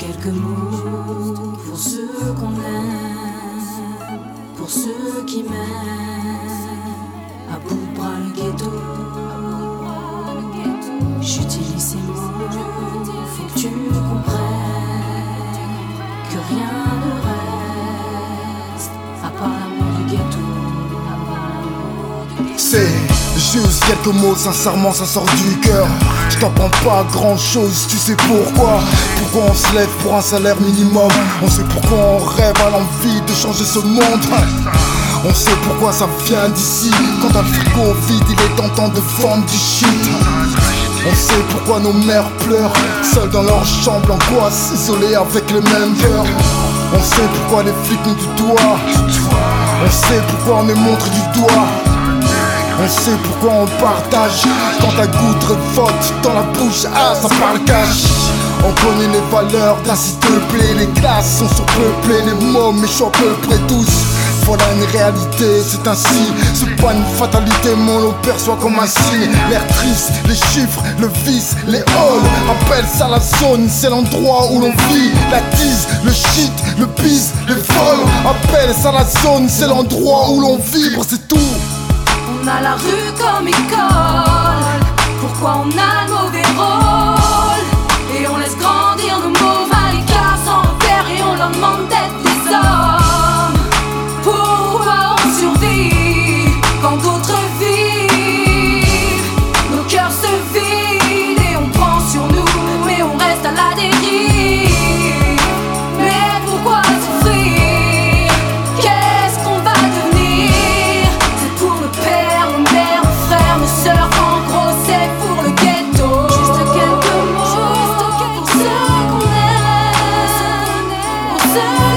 quelques mots pour ceux qu'on aime, pour ceux qui m'aiment. À bout de bras le ghetto, j'utilise ces mots, faut que tu comprennes que rien ne reste à part l'amour du ghetto. C'est juste quelques mots, sincèrement ça sort du cœur. Je t'apprends pas grand chose, tu sais pourquoi. Pourquoi on se lève pour un salaire minimum. On sait pourquoi on rêve à l'envie de changer ce monde. On sait pourquoi ça vient d'ici. Quand t'as le frigo vide, il est tentant de vendre du shit. On sait pourquoi nos mères pleurent, seules dans leur chambre, l'angoisse, isolées avec les mêmes peurs. On sait pourquoi les flics nous du doigt. On sait pourquoi on est montré du doigt. On sait pourquoi on partage. Quand ta goutte révolte dans la bouche, ah ça parle cash. On connaît les valeurs d'un s'il te plaît. Les classes sont surpeuplées, les mots méchants à peu près tous. Voilà une réalité, c'est ainsi. C'est pas une fatalité, mais on le perçoit comme un signe. L'air triste, les chiffres, le vice, les halls. Appelle ça la zone, c'est l'endroit où l'on vit. La tease, le shit, le bise, les vols. Appelle ça la zone, c'est l'endroit où l'on vibre, c'est tout. On a la rue comme école. Pourquoi on a le mauvais rôle? Et on laisse grandir nos mots à l'écart sans repère. Et on leur demande d'être des hommes. Pourquoi on survit quand d'autres vivent? Nos cœurs se vident et on prend sur nous. Et on reste à la dérive. Mais pourquoi souffrir? Qu'est-ce qu'on va devenir? C'est pour nos pères, nos mères, nos frères, nos sœurs. En gros c'est pour le ghetto. Juste quelques mots pour ceux qu'on aime, pour ceux